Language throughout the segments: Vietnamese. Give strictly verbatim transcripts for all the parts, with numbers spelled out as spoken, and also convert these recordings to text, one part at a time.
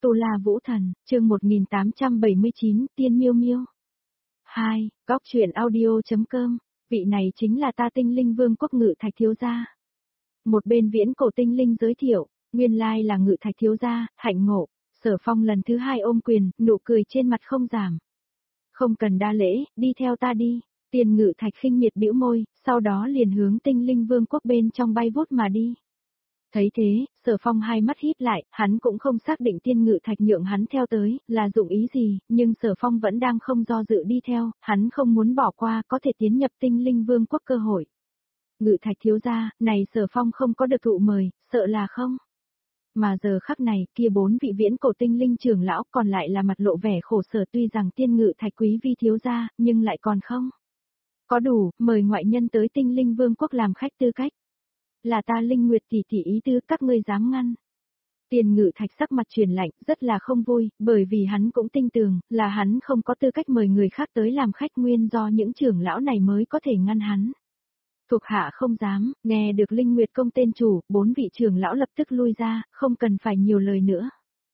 Tu La Vũ Thần, chương một nghìn tám trăm bảy mươi chín, Tiên Miêu Miêu. hai. Góc truyện audio.com, vị này chính là ta Tinh Linh Vương quốc Ngự Thạch thiếu gia. Một bên Viễn Cổ Tinh Linh giới thiệu, nguyên lai là Ngự Thạch thiếu gia, hạnh ngộ. Sở Phong lần thứ hai ôm quyền, nụ cười trên mặt không giảm. Không cần đa lễ, đi theo ta đi. Tiền Ngự Thạch khinh miệt bĩu môi, sau đó liền hướng Tinh Linh Vương quốc bên trong bay vút mà đi. Thấy thế, Sở Phong hai mắt híp lại, hắn cũng không xác định Tiên Ngự Thạch nhượng hắn theo tới, là dụng ý gì, nhưng Sở Phong vẫn đang không do dự đi theo, hắn không muốn bỏ qua có thể tiến nhập Tinh Linh Vương quốc cơ hội. Ngự Thạch thiếu gia, này Sở Phong không có được thụ mời, sợ là không. Mà giờ khắc này, kia bốn vị Viễn Cổ Tinh Linh trưởng lão còn lại là mặt lộ vẻ khổ sở, tuy rằng Tiên Ngự Thạch quý vi thiếu gia, nhưng lại còn không có đủ, mời ngoại nhân tới Tinh Linh Vương quốc làm khách tư cách. Là ta Linh Nguyệt tỷ tỷ ý tứ, các ngươi dám ngăn. Tiền Ngự Thạch sắc mặt truyền lạnh, rất là không vui, bởi vì hắn cũng tin tưởng, là hắn không có tư cách mời người khác tới làm khách, nguyên do những trưởng lão này mới có thể ngăn hắn. Thuộc hạ không dám, nghe được Linh Nguyệt công tên chủ, bốn vị trưởng lão lập tức lui ra, không cần phải nhiều lời nữa.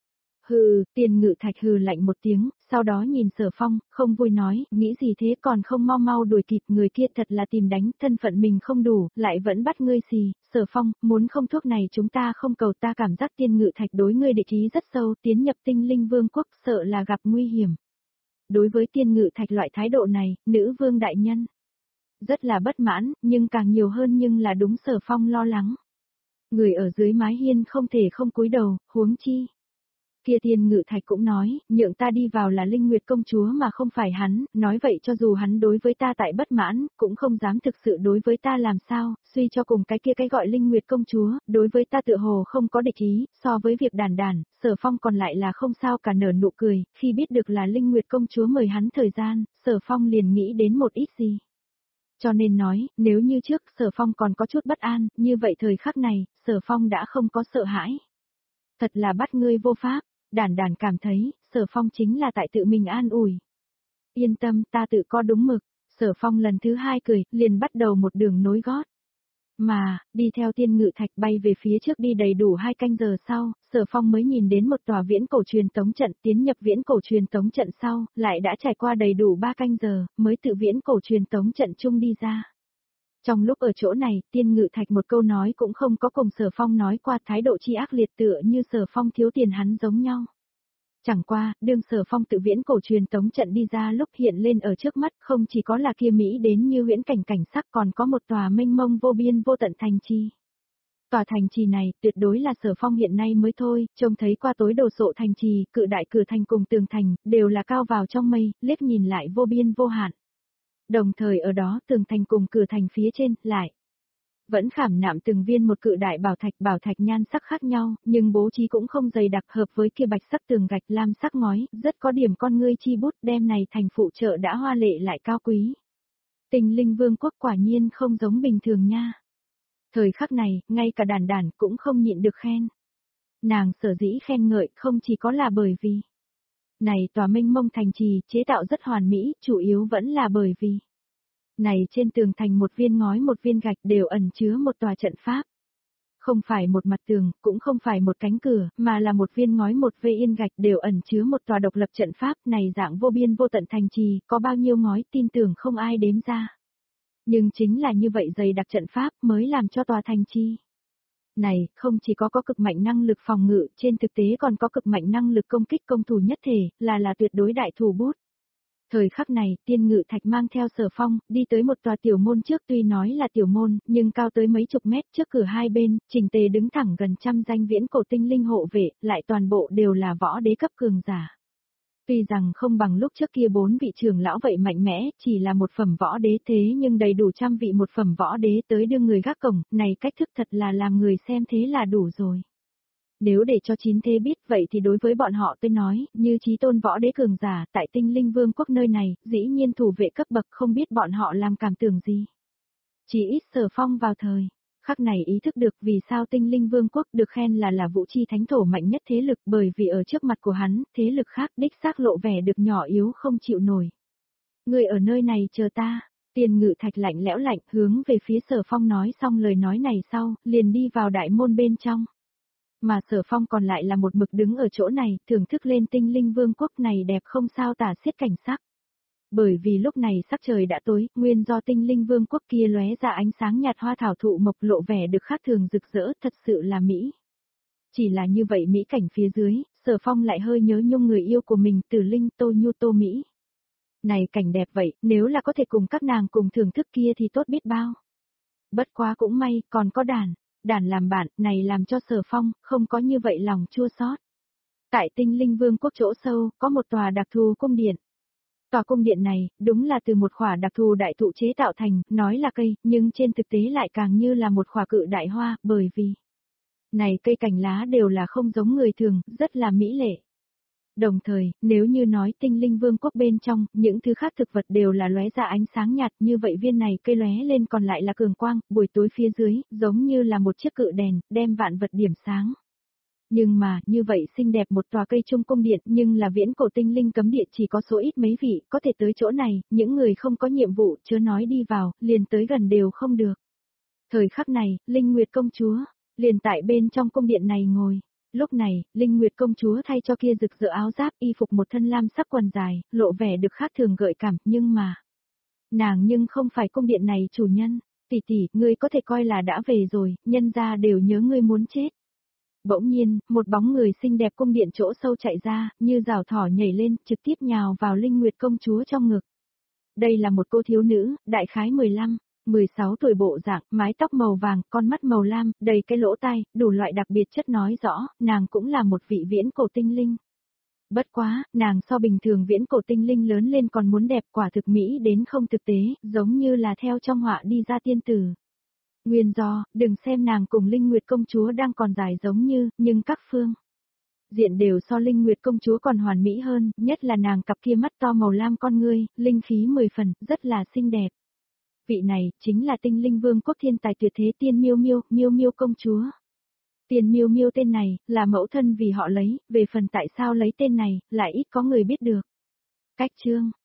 Hừ, Tiền Ngự Thạch hừ lạnh một tiếng, sau đó nhìn Sở Phong, không vui nói, nghĩ gì thế, còn không mau mau đuổi kịp, người kia thật là tìm đánh, thân phận mình không đủ, lại vẫn bắt ngươi xì. Sở Phong, muốn không thuốc này chúng ta không cầu, ta cảm giác Tiên Ngự Thạch đối ngươi địch ý rất sâu, tiến nhập Tinh Linh Vương quốc sợ là gặp nguy hiểm. Đối với Tiên Ngự Thạch loại thái độ này, nữ vương đại nhân rất là bất mãn, nhưng càng nhiều hơn nhưng là đúng Sở Phong lo lắng. Người ở dưới mái hiên không thể không cúi đầu, huống chi. Kia Tiên Ngự Thạch cũng nói, nhượng ta đi vào là Linh Nguyệt công chúa mà không phải hắn, nói vậy cho dù hắn đối với ta tại bất mãn, cũng không dám thực sự đối với ta làm sao, suy cho cùng cái kia cái gọi Linh Nguyệt công chúa, đối với ta tựa hồ không có địch ý, so với việc đàn đàn, Sở Phong còn lại là không sao cả, nở nụ cười, khi biết được là Linh Nguyệt công chúa mời hắn thời gian, Sở Phong liền nghĩ đến một ít gì. Cho nên nói, nếu như trước Sở Phong còn có chút bất an, như vậy thời khắc này, Sở Phong đã không có sợ hãi. Thật là bắt ngươi vô pháp. Đàn đàn cảm thấy, Sở Phong chính là tại tự mình an ủi. Yên tâm, ta tự có đúng mực. Sở Phong lần thứ hai cười, liền bắt đầu một đường nối gót. Mà, đi theo Tiên Ngự Thạch bay về phía trước đi đầy đủ hai canh giờ sau, Sở Phong mới nhìn đến một tòa viễn cổ truyền tống trận, tiến nhập viễn cổ truyền tống trận sau, lại đã trải qua đầy đủ ba canh giờ, mới tự viễn cổ truyền tống trận chung đi ra. Trong lúc ở chỗ này, Tiên Ngự Thạch một câu nói cũng không có cùng Sở Phong nói qua, thái độ chi ác liệt tựa như Sở Phong thiếu tiền hắn giống nhau. Chẳng qua, đương Sở Phong tự viễn cổ truyền tống trận đi ra lúc hiện lên ở trước mắt, không chỉ có là kia Mỹ đến như huyễn cảnh cảnh sắc, còn có một tòa mênh mông vô biên vô tận thành trì. Tòa thành trì này, tuyệt đối là Sở Phong hiện nay mới thôi, trông thấy qua tối đồ sộ thành trì, cự đại cửa thành cùng tường thành, đều là cao vào trong mây, liếc nhìn lại vô biên vô hạn. Đồng thời ở đó tường thành cùng cửa thành phía trên, lại vẫn khảm nạm từng viên một cự đại bảo thạch, bảo thạch nhan sắc khác nhau, nhưng bố trí cũng không dày đặc, hợp với kia bạch sắc tường gạch lam sắc ngói, rất có điểm con ngươi chi bút, đem này thành phụ trợ đã hoa lệ lại cao quý. Tinh Linh Vương quốc quả nhiên không giống bình thường nha. Thời khắc này, ngay cả đàn đàn cũng không nhịn được khen. Nàng sở dĩ khen ngợi không chỉ có là bởi vì này tòa mênh mông thành trì chế tạo rất hoàn mỹ, chủ yếu vẫn là bởi vì này trên tường thành một viên ngói một viên gạch đều ẩn chứa một tòa trận pháp. Không phải một mặt tường, cũng không phải một cánh cửa, mà là một viên ngói một vê yên gạch đều ẩn chứa một tòa độc lập trận pháp, này dạng vô biên vô tận thành trì, có bao nhiêu ngói tin tưởng không ai đếm ra. Nhưng chính là như vậy dày đặc trận pháp mới làm cho tòa thành trì này, không chỉ có có cực mạnh năng lực phòng ngự, trên thực tế còn có cực mạnh năng lực công kích công thủ nhất thể, là là tuyệt đối đại thủ bút. Thời khắc này, Tiên Ngự Thạch mang theo Sở Phong, đi tới một tòa tiểu môn trước, tuy nói là tiểu môn, nhưng cao tới mấy chục mét, trước cửa hai bên, chỉnh tề đứng thẳng gần trăm danh viễn cổ tinh linh hộ vệ, lại toàn bộ đều là võ đế cấp cường giả. Tuy rằng không bằng lúc trước kia bốn vị trưởng lão vậy mạnh mẽ, chỉ là một phẩm võ đế thế nhưng đầy đủ trăm vị một phẩm võ đế tới đưa người gác cổng, này cách thức thật là làm người xem thế là đủ rồi. Nếu để cho chín thế biết vậy thì đối với bọn họ tôi nói, như chí tôn võ đế cường giả tại Tinh Linh Vương quốc nơi này, dĩ nhiên thủ vệ cấp bậc không biết bọn họ làm cảm tưởng gì. Chỉ ít Sở Phong vào thời khắc này ý thức được vì sao Tinh Linh Vương quốc được khen là là vũ chi thánh thổ mạnh nhất thế lực, bởi vì ở trước mặt của hắn, thế lực khác đích xác lộ vẻ được nhỏ yếu không chịu nổi. Người ở nơi này chờ ta. Tiền Ngự Thạch lạnh lẽo lạnh hướng về phía Sở Phong nói xong lời nói này sau, liền đi vào đại môn bên trong. Mà Sở Phong còn lại là một mực đứng ở chỗ này, thưởng thức lên tinh linh vương quốc này đẹp không sao tả xiết cảnh sắc. Bởi vì lúc này sắc trời đã tối, nguyên do tinh linh vương quốc kia lóe ra ánh sáng nhạt hoa thảo thụ mộc lộ vẻ được khác thường rực rỡ, thật sự là mỹ. Chỉ là như vậy mỹ cảnh phía dưới, Sở Phong lại hơi nhớ nhung người yêu của mình, Tử Linh Tô Nhu Tô Mỹ. Này cảnh đẹp vậy, nếu là có thể cùng các nàng cùng thưởng thức kia thì tốt biết bao. Bất quá cũng may, còn có đàn, đàn làm bạn, này làm cho Sở Phong không có như vậy lòng chua xót. Tại tinh linh vương quốc chỗ sâu, có một tòa đặc thù cung điện. Tòa cung điện này, đúng là từ một khỏa đặc thù đại thụ chế tạo thành, nói là cây, nhưng trên thực tế lại càng như là một khỏa cự đại hoa, bởi vì này cây cành lá đều là không giống người thường, rất là mỹ lệ. Đồng thời, nếu như nói tinh linh vương quốc bên trong, những thứ khác thực vật đều là lóe ra ánh sáng nhạt, như vậy viên này cây lóe lên còn lại là cường quang, buổi tối phía dưới, giống như là một chiếc cự đèn, đem vạn vật điểm sáng. Nhưng mà, như vậy xinh đẹp một tòa cây trung cung điện, nhưng là viễn cổ tinh linh cấm địa chỉ có số ít mấy vị, có thể tới chỗ này, những người không có nhiệm vụ, chớ nói đi vào, liền tới gần đều không được. Thời khắc này, Linh Nguyệt công chúa, liền tại bên trong cung điện này ngồi. Lúc này, Linh Nguyệt công chúa thay cho kia rực rỡ áo giáp y phục một thân lam sắc quần dài, lộ vẻ được khác thường gợi cảm, nhưng mà nàng nhưng không phải cung điện này chủ nhân. Tỷ tỷ, ngươi có thể coi là đã về rồi, nhân gia đều nhớ ngươi muốn chết. Bỗng nhiên, một bóng người xinh đẹp cung điện chỗ sâu chạy ra, như rào thỏ nhảy lên, trực tiếp nhào vào Linh Nguyệt công chúa trong ngực. Đây là một cô thiếu nữ, đại khái mười lăm, mười sáu tuổi bộ dạng, mái tóc màu vàng, con mắt màu lam, đầy cái lỗ tai, đủ loại đặc biệt chất nói rõ, nàng cũng là một vị viễn cổ tinh linh. Bất quá, nàng so bình thường viễn cổ tinh linh lớn lên còn muốn đẹp, quả thực mỹ đến không thực tế, giống như là theo trong họa đi ra tiên tử. Nguyên do, đừng xem nàng cùng Linh Nguyệt công chúa đang còn dài giống như, nhưng các phương diện đều so Linh Nguyệt công chúa còn hoàn mỹ hơn, nhất là nàng cặp kia mắt to màu lam con ngươi, linh khí mười phần, rất là xinh đẹp. Vị này, chính là tinh linh vương quốc thiên tài tuyệt thế Tiên Miêu Miêu, Miêu Miêu công chúa. Tiên Miêu Miêu tên này, là mẫu thân vì họ lấy, về phần tại sao lấy tên này, lại ít có người biết được. Cách chương